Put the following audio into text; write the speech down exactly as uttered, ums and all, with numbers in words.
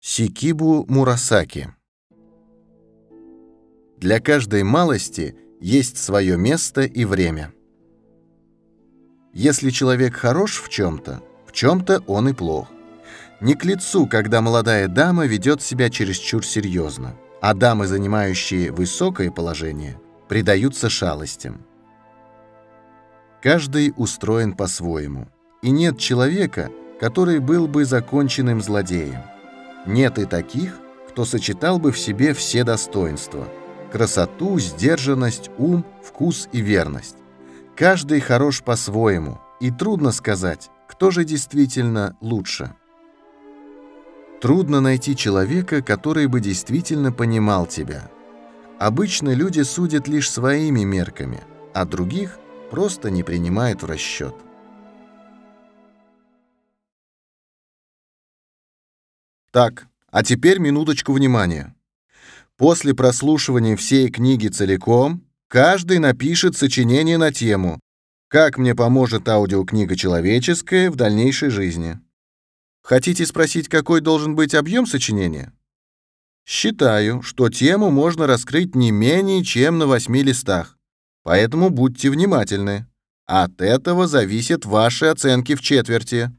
Сикибу Мурасаки. Для каждой малости есть свое место и время. Если человек хорош в чем-то, в чем-то он и плох. Не к лицу, когда молодая дама ведет себя чересчур серьезно, а дамы, занимающие высокое положение, предаются шалостям. Каждый устроен по-своему, и нет человека, который был бы законченным злодеем. Нет и таких, кто сочетал бы в себе все достоинства – красоту, сдержанность, ум, вкус и верность. Каждый хорош по-своему, и трудно сказать, кто же действительно лучше. Трудно найти человека, который бы действительно понимал тебя. Обычно люди судят лишь своими мерками, а других просто не принимают в расчет. Так, а теперь минуточку внимания. После прослушивания всей книги целиком, каждый напишет сочинение на тему «Как мне поможет аудиокнига человеческая в дальнейшей жизни». Хотите спросить, какой должен быть объем сочинения? Считаю, что тему можно раскрыть не менее чем на восьми листах, поэтому будьте внимательны. От этого зависят ваши оценки в четверти.